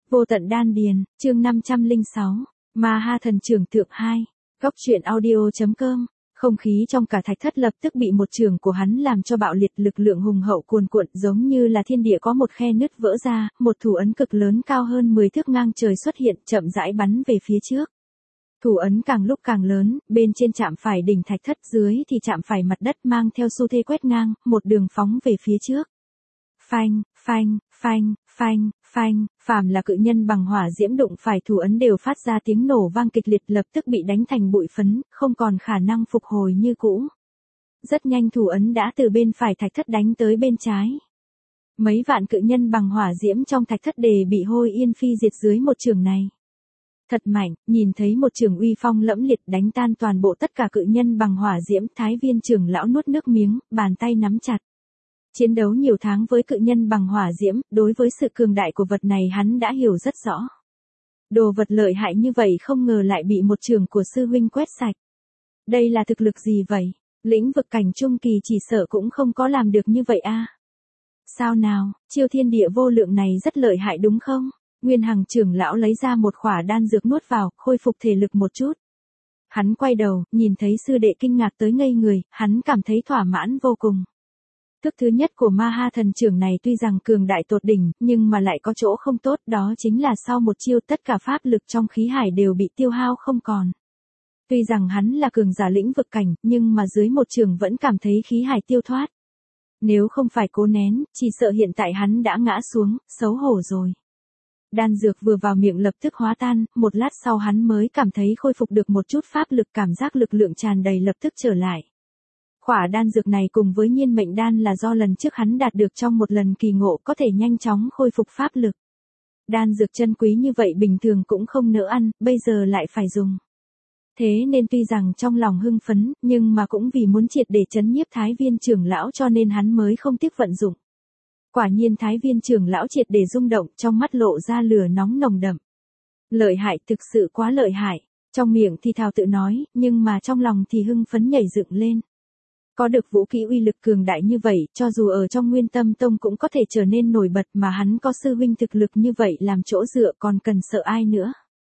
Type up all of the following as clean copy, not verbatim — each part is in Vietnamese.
Vô tận đan điền, chương 506, Ma Ha thần trưởng thượng 2, góc truyện audio.com. Không khí trong cả thạch thất lập tức bị một trường của hắn làm cho bạo liệt, lực lượng hùng hậu cuồn cuộn giống như là thiên địa có một khe nứt vỡ ra, một thủ ấn cực lớn cao hơn 10 thước ngang trời xuất hiện, chậm rãi bắn về phía trước. Thủ ấn càng lúc càng lớn, bên trên chạm phải đỉnh thạch thất, dưới thì chạm phải mặt đất, mang theo xu thế quét ngang, một đường phóng về phía trước. Phanh, phanh, phanh, phanh, phanh, phàm là cự nhân bằng hỏa diễm đụng phải thủ ấn đều phát ra tiếng nổ vang kịch liệt, lập tức bị đánh thành bụi phấn, không còn khả năng phục hồi như cũ. Rất nhanh thủ ấn đã từ bên phải thạch thất đánh tới bên trái. Mấy vạn cự nhân bằng hỏa diễm trong thạch thất đều bị hôi yên phi diệt dưới một trường này. Thật mạnh, nhìn thấy một trường uy phong lẫm liệt đánh tan toàn bộ tất cả cự nhân bằng hỏa diễm, Thái Viên trưởng lão nuốt nước miếng, bàn tay nắm chặt. Chiến đấu nhiều tháng với cự nhân bằng hỏa diễm, đối với sự cường đại của vật này hắn đã hiểu rất rõ. Đồ vật lợi hại như vậy không ngờ lại bị một trường của sư huynh quét sạch. Đây là thực lực gì vậy? Lĩnh vực cảnh trung kỳ chỉ sợ cũng không có làm được như vậy a. Sao nào, chiêu thiên địa vô lượng này rất lợi hại đúng không? Nguyên Hằng trưởng lão lấy ra một khỏa đan dược nuốt vào, khôi phục thể lực một chút. Hắn quay đầu, nhìn thấy sư đệ kinh ngạc tới ngây người, hắn cảm thấy thỏa mãn vô cùng. Thức thứ nhất của Ma Ha thần trưởng này tuy rằng cường đại tột đỉnh, nhưng mà lại có chỗ không tốt, đó chính là sau một chiêu tất cả pháp lực trong khí hải đều bị tiêu hao không còn. Tuy rằng hắn là cường giả lĩnh vực cảnh, nhưng mà dưới một trường vẫn cảm thấy khí hải tiêu thoát. Nếu không phải cố nén, chỉ sợ hiện tại hắn đã ngã xuống, xấu hổ rồi. Đan dược vừa vào miệng lập tức hóa tan, một lát sau hắn mới cảm thấy khôi phục được một chút pháp lực, cảm giác lực lượng tràn đầy lập tức trở lại. Khỏa đan dược này cùng với nhiên mệnh đan là do lần trước hắn đạt được trong một lần kỳ ngộ, có thể nhanh chóng khôi phục pháp lực. Đan dược chân quý như vậy bình thường cũng không nỡ ăn, bây giờ lại phải dùng. Thế nên tuy rằng trong lòng hưng phấn, nhưng mà cũng vì muốn triệt để trấn nhiếp Thái Viên trưởng lão cho nên hắn mới không tiếc vận dụng. Quả nhiên Thái Viên trưởng lão triệt để rung động, trong mắt lộ ra lửa nóng nồng đậm. Lợi hại, thực sự quá lợi hại. Trong miệng thì thào tự nói, nhưng mà trong lòng thì hưng phấn nhảy dựng lên. Có được vũ khí uy lực cường đại như vậy, cho dù ở trong Nguyên Tâm Tông cũng có thể trở nên nổi bật, mà hắn có sư huynh thực lực như vậy làm chỗ dựa còn cần sợ ai nữa.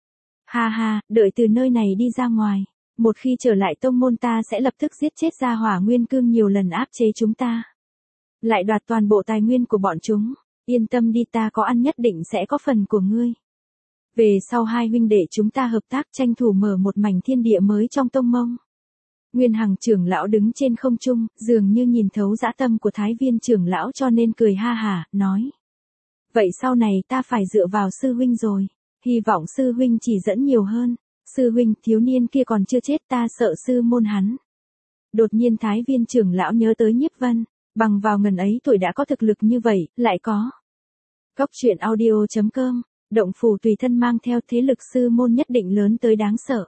Ha ha, đợi từ nơi này đi ra ngoài. Một khi trở lại tông môn ta sẽ lập tức giết chết Gia Hỏa Nguyên Cương nhiều lần áp chế chúng ta. Lại đoạt toàn bộ tài nguyên của bọn chúng. Yên tâm đi, ta có ăn nhất định sẽ có phần của ngươi. Về sau hai huynh đệ chúng ta hợp tác tranh thủ mở một mảnh thiên địa mới trong tông mông. Nguyên Hằng trưởng lão đứng trên không trung, dường như nhìn thấu dã tâm của Thái Viên trưởng lão cho nên cười ha hả, nói. Vậy sau này ta phải dựa vào sư huynh rồi, hy vọng sư huynh chỉ dẫn nhiều hơn. Sư huynh, thiếu niên kia còn chưa chết, ta sợ sư môn hắn. Đột nhiên Thái Viên trưởng lão nhớ tới Nhiếp Vân, bằng vào ngần ấy tuổi đã có thực lực như vậy, lại có. Góc truyện audio.com, động phủ tùy thân mang theo, thế lực sư môn nhất định lớn tới đáng sợ.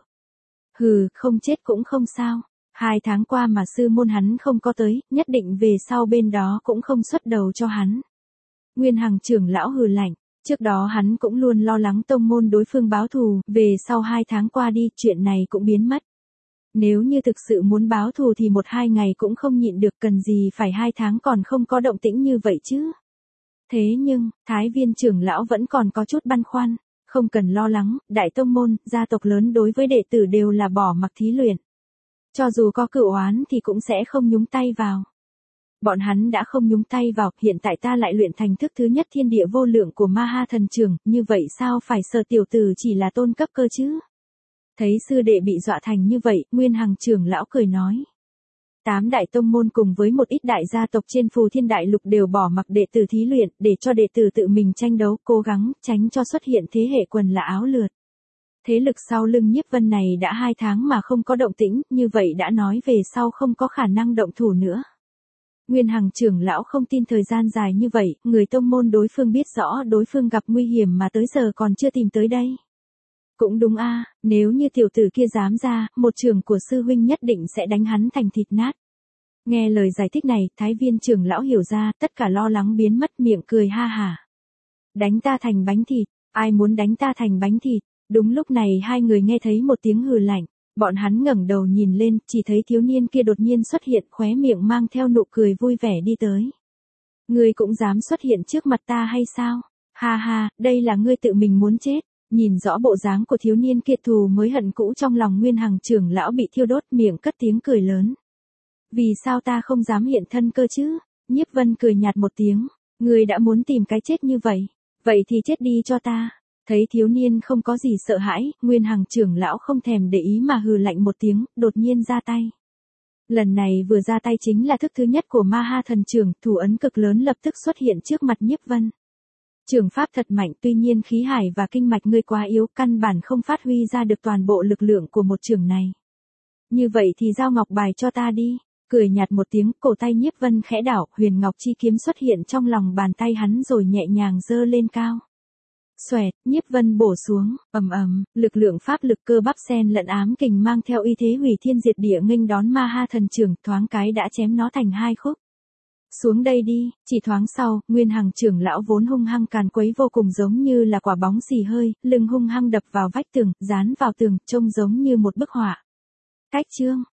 Hừ, không chết cũng không sao. 2 tháng qua mà sư môn hắn không có tới, nhất định về sau bên đó cũng không xuất đầu cho hắn. Nguyên Hằng trưởng lão hừ lạnh, trước đó hắn cũng luôn lo lắng tông môn đối phương báo thù, về sau 2 tháng qua đi, chuyện này cũng biến mất. Nếu như thực sự muốn báo thù thì 1-2 ngày cũng không nhịn được, cần gì phải 2 tháng còn không có động tĩnh như vậy chứ. Thế nhưng, Thái Viên trưởng lão vẫn còn có chút băn khoăn, không cần lo lắng, đại tông môn, gia tộc lớn đối với đệ tử đều là bỏ mặc thí luyện. Cho dù có cửu oán thì cũng sẽ không nhúng tay vào. Bọn hắn đã không nhúng tay vào, hiện tại ta lại luyện thành thức thứ nhất thiên địa vô lượng của Ma Ha thần trưởng, như vậy sao phải sợ tiểu tử chỉ là tôn cấp cơ chứ? Thấy sư đệ bị dọa thành như vậy, Nguyên Hằng trưởng lão cười nói. 8 đại tông môn cùng với một ít đại gia tộc trên Phù Thiên Đại Lục đều bỏ mặc đệ tử thí luyện, để cho đệ tử tự mình tranh đấu, cố gắng tránh cho xuất hiện thế hệ quần là áo lượt. Thế lực sau lưng Nhiếp Vân này đã 2 tháng mà không có động tĩnh, như vậy đã nói về sau không có khả năng động thủ nữa. Nguyên Hằng trưởng lão không tin thời gian dài như vậy, người tông môn đối phương biết rõ đối phương gặp nguy hiểm mà tới giờ còn chưa tìm tới đây. Cũng đúng a, nếu như tiểu tử kia dám ra, một trường của sư huynh nhất định sẽ đánh hắn thành thịt nát. Nghe lời giải thích này, Thái Viên trưởng lão hiểu ra, tất cả lo lắng biến mất, miệng cười ha hả. Đánh ta thành bánh thịt, ai muốn đánh ta thành bánh thịt? Đúng lúc này hai người nghe thấy một tiếng hừ lạnh, bọn hắn ngẩng đầu nhìn lên, chỉ thấy thiếu niên kia đột nhiên xuất hiện, khóe miệng mang theo nụ cười vui vẻ đi tới. Ngươi cũng dám xuất hiện trước mặt ta hay sao? Ha ha, đây là ngươi tự mình muốn chết. Nhìn rõ bộ dáng của thiếu niên kia, thù mới hận cũ trong lòng Nguyên Hằng trưởng lão bị thiêu đốt, miệng cất tiếng cười lớn. Vì sao ta không dám hiện thân cơ chứ? Nhiếp Vân cười nhạt một tiếng, ngươi đã muốn tìm cái chết như vậy, vậy thì chết đi cho ta. Thấy thiếu niên không có gì sợ hãi, Nguyên Hằng trưởng lão không thèm để ý mà hừ lạnh một tiếng, đột nhiên ra tay. Lần này vừa ra tay chính là thức thứ nhất của Ma Ha thần trưởng, thủ ấn cực lớn lập tức xuất hiện trước mặt Nhiếp Vân. Trường pháp thật mạnh, tuy nhiên khí hải và kinh mạch ngươi quá yếu, căn bản không phát huy ra được toàn bộ lực lượng của một trường này. Như vậy thì giao ngọc bài cho ta đi. Cười nhạt một tiếng, cổ tay Nhiếp Vân khẽ đảo, huyền ngọc chi kiếm xuất hiện trong lòng bàn tay hắn rồi nhẹ nhàng giơ lên cao. Xoẹt, Nhiếp Vân bổ xuống, ầm ầm, lực lượng pháp lực cơ bắp xen lẫn ám kình mang theo uy thế hủy thiên diệt địa nghênh đón Ma Ha thần trưởng, thoáng cái đã chém nó thành hai khúc. Xuống đây đi. Chỉ thoáng sau, Nguyên Hằng trưởng lão vốn hung hăng càn quấy vô cùng giống như là quả bóng xì hơi, lưng hung hăng đập vào vách tường, dán vào tường, trông giống như một bức họa. Cách chương